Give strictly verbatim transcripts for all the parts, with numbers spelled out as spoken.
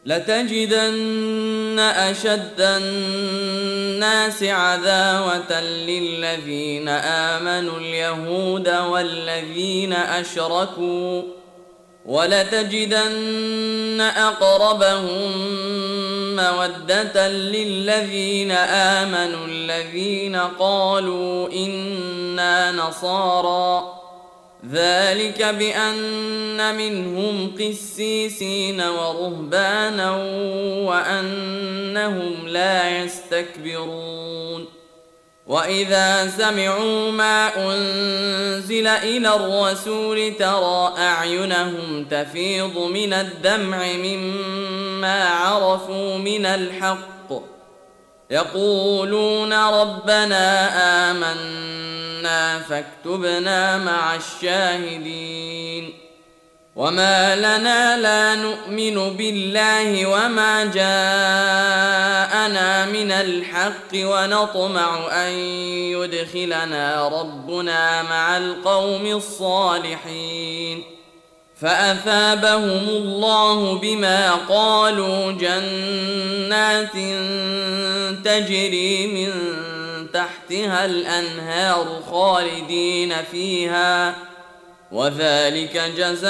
لتجدن أشد الناس عداوة للذين آمنوا اليهود والذين أشركوا ولتجدن أقربهم مودة للذين آمنوا الذين قالوا إنا نصارى ذلك بأن منهم قسيسين ورهبانا وأنهم لا يستكبرون وإذا سمعوا ما أنزل إلى الرسول ترى أعينهم تفيض من الدمع مما عرفوا من الحق يقولون ربنا آمنا فاكتبنا مع الشاهدين وما لنا لا نؤمن بالله وما جاءنا من الحق ونطمع أن يدخلنا ربنا مع القوم الصالحين فأثابهم الله بما قالوا جنات تجري من تحتها الأنهار خالدين فيها وذلك جزاء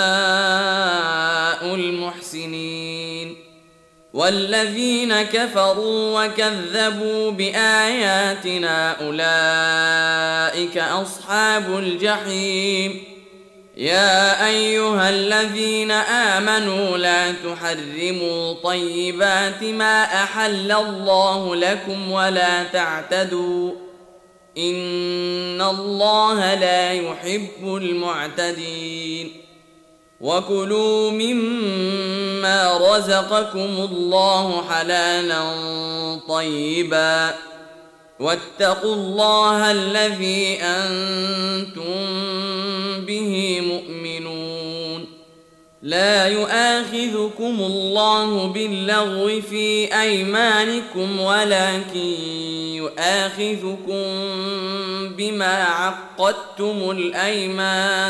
المحسنين والذين كفروا وكذبوا بآياتنا أولئك أصحاب الجحيم يا أيها الذين آمنوا لا تحرموا طيبات ما أحل الله لكم ولا تعتدوا إن الله لا يحب المعتدين وكلوا مما رزقكم الله حلالا طيبا واتقوا الله الذي أنتم به مؤمنون لا يؤاخذكم الله باللغو في أيمانكم ولكن يؤاخذكم بما عقدتم الأيمان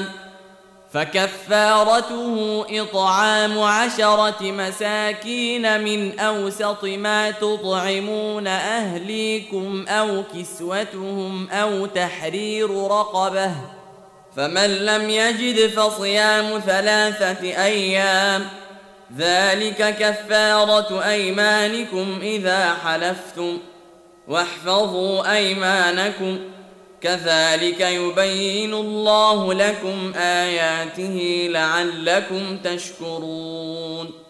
فكفارته إطعام عشرة مساكين من أوسط ما تطعمون أهليكم أو كسوتهم أو تحرير رقبة فمن لم يجد فصيام ثلاثة أيام ذلك كفارة أيمانكم إذا حلفتم واحفظوا أيمانكم كذلك يبين الله لكم آياته لعلكم تشكرون